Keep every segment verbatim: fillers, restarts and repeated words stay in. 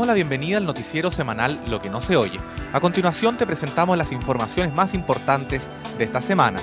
damos la bienvenida al noticiero semanal Lo que no se oye. A continuación te presentamos las informaciones más importantes de esta semana.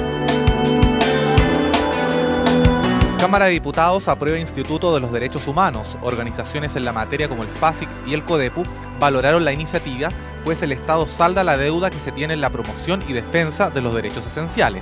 Cámara de Diputados aprueba Instituto de los Derechos Humanos. Organizaciones en la materia como el FASIC y el CODEPU valoraron la iniciativa, pues el Estado salda la deuda que se tiene en la promoción y defensa de los derechos esenciales.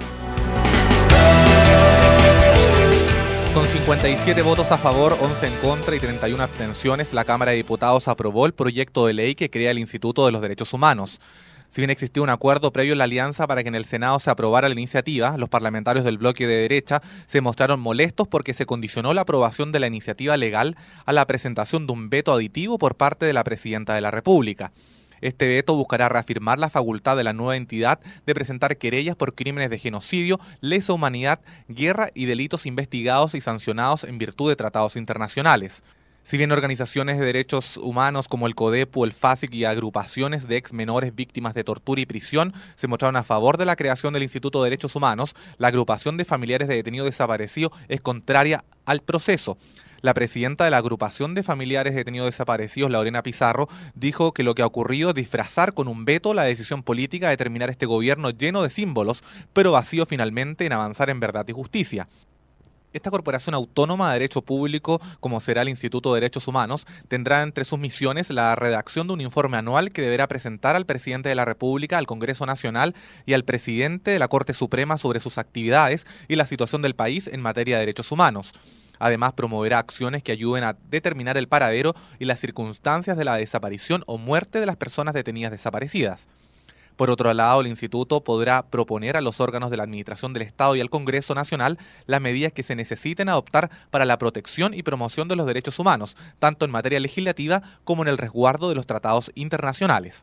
Con cincuenta y siete votos a favor, once en contra y treinta y una abstenciones, la Cámara de Diputados aprobó el proyecto de ley que crea el Instituto de los Derechos Humanos. Si bien existió un acuerdo previo en la alianza para que en el Senado se aprobara la iniciativa, los parlamentarios del bloque de derecha se mostraron molestos porque se condicionó la aprobación de la iniciativa legal a la presentación de un veto aditivo por parte de la Presidenta de la República. Este veto buscará reafirmar la facultad de la nueva entidad de presentar querellas por crímenes de genocidio, lesa humanidad, guerra y delitos investigados y sancionados en virtud de tratados internacionales. Si bien organizaciones de derechos humanos como el CODEPU, el FASIC y agrupaciones de ex menores víctimas de tortura y prisión se mostraron a favor de la creación del Instituto de Derechos Humanos, la agrupación de familiares de detenidos desaparecidos es contraria al proceso. La presidenta de la agrupación de familiares de detenidos desaparecidos, Lorena Pizarro, dijo que lo que ha ocurrido es disfrazar con un veto la decisión política de terminar este gobierno lleno de símbolos, pero vacío finalmente en avanzar en verdad y justicia. Esta corporación autónoma de derecho público, como será el Instituto de Derechos Humanos, tendrá entre sus misiones la redacción de un informe anual que deberá presentar al presidente de la República, al Congreso Nacional y al presidente de la Corte Suprema sobre sus actividades y la situación del país en materia de derechos humanos. Además, promoverá acciones que ayuden a determinar el paradero y las circunstancias de la desaparición o muerte de las personas detenidas desaparecidas. Por otro lado, el Instituto podrá proponer a los órganos de la Administración del Estado y al Congreso Nacional las medidas que se necesiten adoptar para la protección y promoción de los derechos humanos, tanto en materia legislativa como en el resguardo de los tratados internacionales.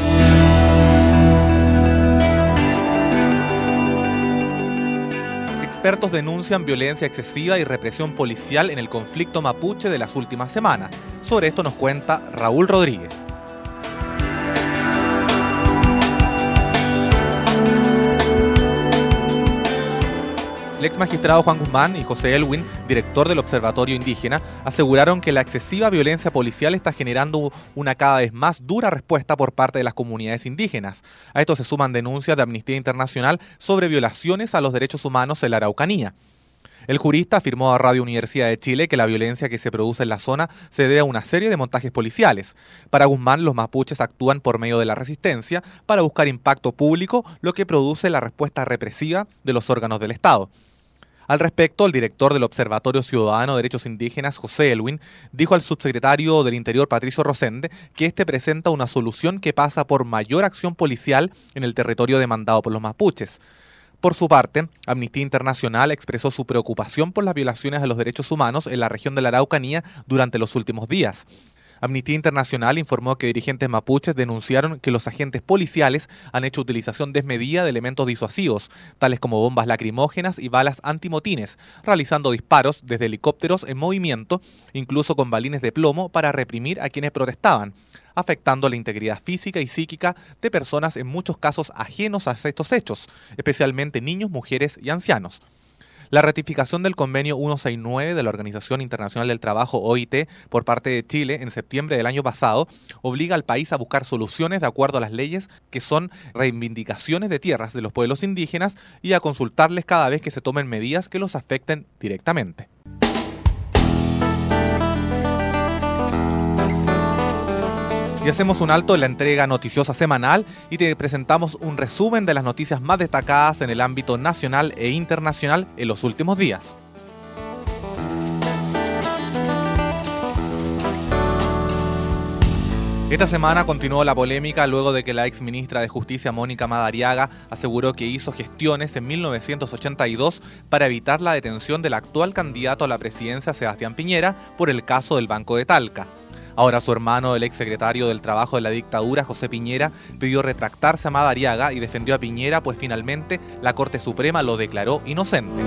Expertos denuncian violencia excesiva y represión policial en el conflicto mapuche de las últimas semanas. Sobre esto nos cuenta Raúl Rodríguez. El ex magistrado Juan Guzmán y José Elwin, director del Observatorio Indígena, aseguraron que la excesiva violencia policial está generando una cada vez más dura respuesta por parte de las comunidades indígenas. A esto se suman denuncias de Amnistía Internacional sobre violaciones a los derechos humanos en la Araucanía. El jurista afirmó a Radio Universidad de Chile que la violencia que se produce en la zona se debe a una serie de montajes policiales. Para Guzmán, los mapuches actúan por medio de la resistencia para buscar impacto público, lo que produce la respuesta represiva de los órganos del Estado. Al respecto, el director del Observatorio Ciudadano de Derechos Indígenas, José Elwin, dijo al subsecretario del Interior, Patricio Rosende, que este presenta una solución que pasa por mayor acción policial en el territorio demandado por los mapuches. Por su parte, Amnistía Internacional expresó su preocupación por las violaciones a los derechos humanos en la región de la Araucanía durante los últimos días. Amnistía Internacional informó que dirigentes mapuches denunciaron que los agentes policiales han hecho utilización desmedida de elementos disuasivos, tales como bombas lacrimógenas y balas antimotines, realizando disparos desde helicópteros en movimiento, incluso con balines de plomo, para reprimir a quienes protestaban, afectando la integridad física y psíquica de personas en muchos casos ajenos a estos hechos, especialmente niños, mujeres y ancianos. La ratificación del convenio ciento sesenta y nueve de la Organización Internacional del Trabajo, O I T, por parte de Chile en septiembre del año pasado, obliga al país a buscar soluciones de acuerdo a las leyes que son reivindicaciones de tierras de los pueblos indígenas y a consultarles cada vez que se tomen medidas que los afecten directamente. Y hacemos un alto en la entrega noticiosa semanal y te presentamos un resumen de las noticias más destacadas en el ámbito nacional e internacional en los últimos días. Esta semana continuó la polémica luego de que la ex ministra de Justicia, Mónica Madariaga, aseguró que hizo gestiones en mil novecientos ochenta y dos para evitar la detención del actual candidato a la presidencia, Sebastián Piñera, por el caso del Banco de Talca. Ahora su hermano, el exsecretario del Trabajo de la dictadura, José Piñera, pidió retractarse a Madariaga y defendió a Piñera, pues finalmente la Corte Suprema lo declaró inocente.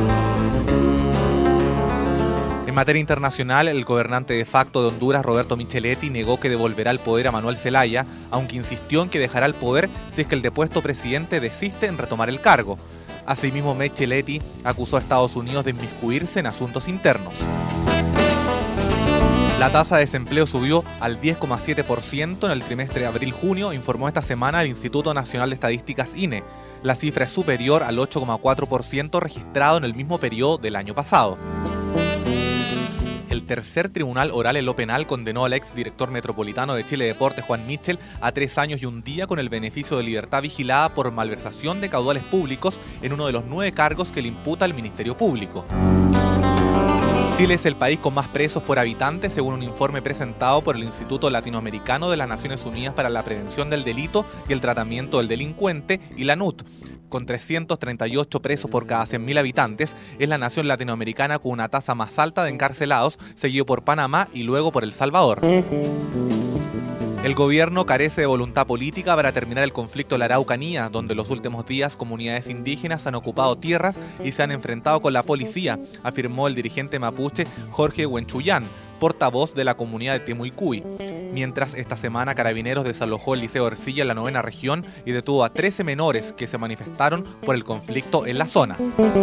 En materia internacional, el gobernante de facto de Honduras, Roberto Micheletti, negó que devolverá el poder a Manuel Zelaya, aunque insistió en que dejará el poder si es que el depuesto presidente desiste en retomar el cargo. Asimismo, Micheletti acusó a Estados Unidos de inmiscuirse en asuntos internos. La tasa de desempleo subió al diez coma siete por ciento en el trimestre de abril-junio, informó esta semana el Instituto Nacional de Estadísticas I N E. La cifra es superior al ocho coma cuatro por ciento registrado en el mismo periodo del año pasado. El tercer tribunal oral en lo penal condenó al exdirector metropolitano de Chile Deportes, Juan Mitchell, a tres años y un día con el beneficio de libertad vigilada por malversación de caudales públicos en uno de los nueve cargos que le imputa el Ministerio Público. Chile es el país con más presos por habitante, según un informe presentado por el Instituto Latinoamericano de las Naciones Unidas para la Prevención del Delito y el Tratamiento del Delincuente, y la N U T. Con trescientos treinta y ocho presos por cada cien mil habitantes, es la nación latinoamericana con una tasa más alta de encarcelados, seguido por Panamá y luego por El Salvador. El gobierno carece de voluntad política para terminar el conflicto en la Araucanía, donde en los últimos días comunidades indígenas han ocupado tierras y se han enfrentado con la policía, afirmó el dirigente mapuche Jorge Huenchuyán, portavoz de la comunidad de Temuicuy. Mientras esta semana Carabineros desalojó el Liceo Ercilla en la novena región y detuvo a trece menores que se manifestaron por el conflicto en la zona.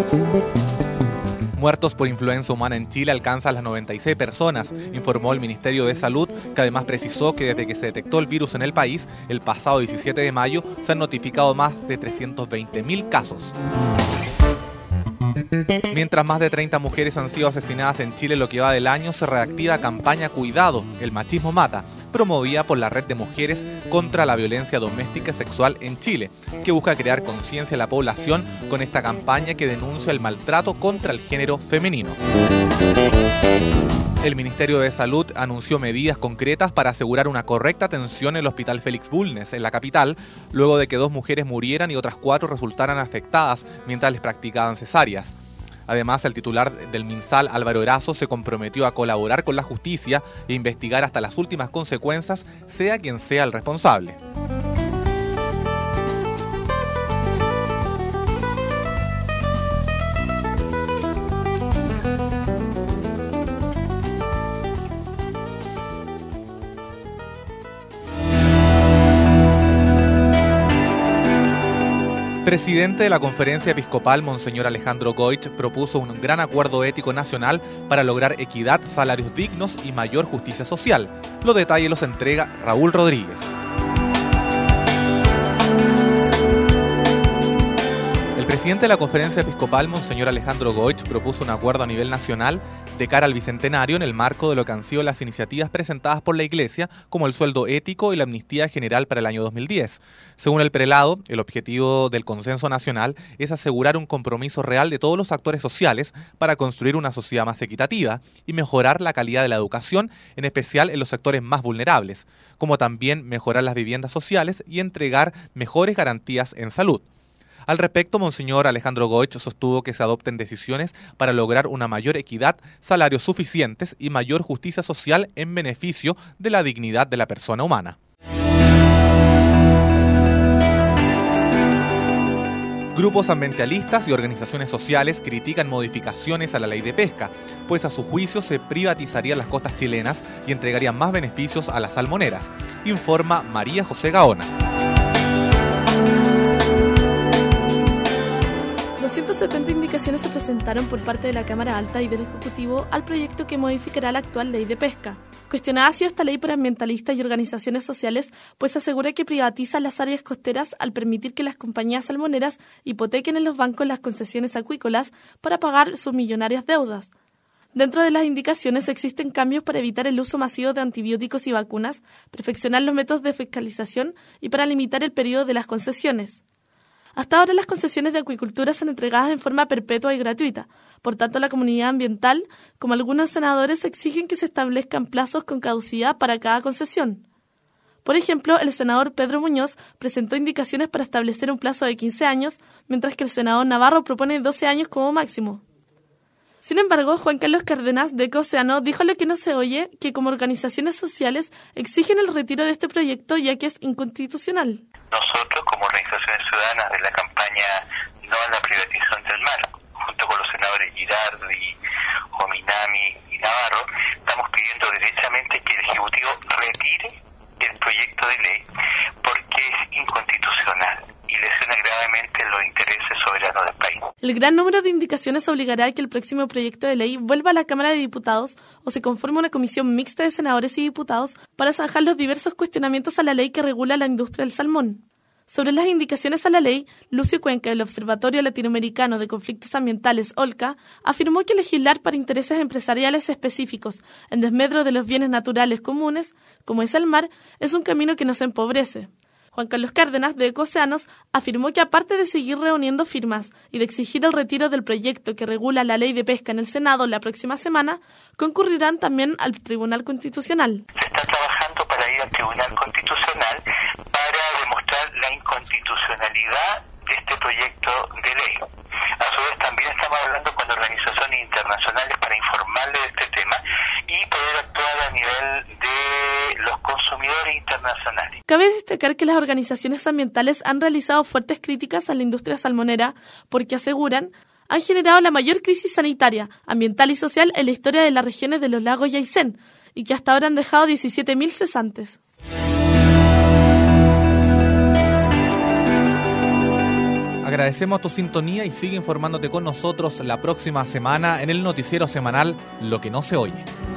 Muertos por influenza humana en Chile alcanzan las noventa y seis personas, informó el Ministerio de Salud, que además precisó que desde que se detectó el virus en el país, el pasado diecisiete de mayo, se han notificado más de trescientos veinte mil casos. Mientras más de treinta mujeres han sido asesinadas en Chile en lo que va del año, se reactiva campaña Cuidado, el machismo mata, promovida por la Red de Mujeres contra la Violencia Doméstica y Sexual en Chile, que busca crear conciencia en la población con esta campaña que denuncia el maltrato contra el género femenino. El Ministerio de Salud anunció medidas concretas para asegurar una correcta atención en el Hospital Félix Bulnes, en la capital, luego de que dos mujeres murieran y otras cuatro resultaran afectadas mientras les practicaban cesáreas. Además, el titular del MinSal, Álvaro Erazo, se comprometió a colaborar con la justicia e investigar hasta las últimas consecuencias, sea quien sea el responsable. Presidente de la Conferencia Episcopal, Monseñor Alejandro Goich, propuso un gran acuerdo ético nacional para lograr equidad, salarios dignos y mayor justicia social. Los detalles los entrega Raúl Rodríguez. El presidente de la Conferencia Episcopal, Monseñor Alejandro Goich, propuso un acuerdo a nivel nacional de cara al Bicentenario en el marco de lo que han sido las iniciativas presentadas por la Iglesia, como el sueldo ético y la amnistía general para el año dos mil diez. Según el prelado, el objetivo del consenso nacional es asegurar un compromiso real de todos los actores sociales para construir una sociedad más equitativa y mejorar la calidad de la educación, en especial en los sectores más vulnerables, como también mejorar las viviendas sociales y entregar mejores garantías en salud. Al respecto, Monseñor Alejandro Goich sostuvo que se adopten decisiones para lograr una mayor equidad, salarios suficientes y mayor justicia social en beneficio de la dignidad de la persona humana. Grupos ambientalistas y organizaciones sociales critican modificaciones a la ley de pesca, pues a su juicio se privatizarían las costas chilenas y entregarían más beneficios a las salmoneras, informa María José Gaona. doscientas setenta indicaciones se presentaron por parte de la Cámara Alta y del Ejecutivo al proyecto que modificará la actual ley de pesca. Cuestionada ha sido esta ley por ambientalistas y organizaciones sociales, pues asegura que privatiza las áreas costeras al permitir que las compañías salmoneras hipotequen en los bancos las concesiones acuícolas para pagar sus millonarias deudas. Dentro de las indicaciones existen cambios para evitar el uso masivo de antibióticos y vacunas, perfeccionar los métodos de fiscalización y para limitar el periodo de las concesiones. Hasta ahora las concesiones de acuicultura son entregadas en forma perpetua y gratuita. Por tanto, la comunidad ambiental, como algunos senadores, exigen que se establezcan plazos con caducidad para cada concesión. Por ejemplo, el senador Pedro Muñoz presentó indicaciones para establecer un plazo de quince años, mientras que el senador Navarro propone doce años como máximo. Sin embargo, Juan Carlos Cárdenas de Ecoceano dijo lo que no se oye, que como organizaciones sociales exigen el retiro de este proyecto ya que es inconstitucional. Nosotros, como organizaciones ciudadanas de la campaña No a la privatización del mar, junto con los senadores Girardi, Jominami y Navarro, estamos pidiendo derechamente que el Ejecutivo retire el proyecto de ley porque es inconstitucional y lesiona gravemente los intereses soberanos del país. El gran número de indicaciones obligará a que el próximo proyecto de ley vuelva a la Cámara de Diputados o se conforme una comisión mixta de senadores y diputados para zanjar los diversos cuestionamientos a la ley que regula la industria del salmón. Sobre las indicaciones a la ley, Lucio Cuenca, del Observatorio Latinoamericano de Conflictos Ambientales, OLCA, afirmó que legislar para intereses empresariales específicos en desmedro de los bienes naturales comunes, como es el mar, es un camino que nos empobrece. Juan Carlos Cárdenas, de Ecoceanos, afirmó que aparte de seguir reuniendo firmas y de exigir el retiro del proyecto que regula la ley de pesca en el Senado la próxima semana, concurrirán también al Tribunal Constitucional. Se está trabajando para ir al Tribunal Constitucional para demostrar la inconstitucionalidad de este proyecto de ley. A su vez también estamos hablando con organizaciones internacionales para informarles de este tema y poder actuar a nivel de los consumidores internacionales. Cabe destacar que las organizaciones ambientales han realizado fuertes críticas a la industria salmonera porque aseguran han generado la mayor crisis sanitaria, ambiental y social en la historia de las regiones de los lagos y Aysén y que hasta ahora han dejado diecisiete mil cesantes. Agradecemos tu sintonía y sigue informándote con nosotros la próxima semana en el noticiero semanal Lo que no se oye.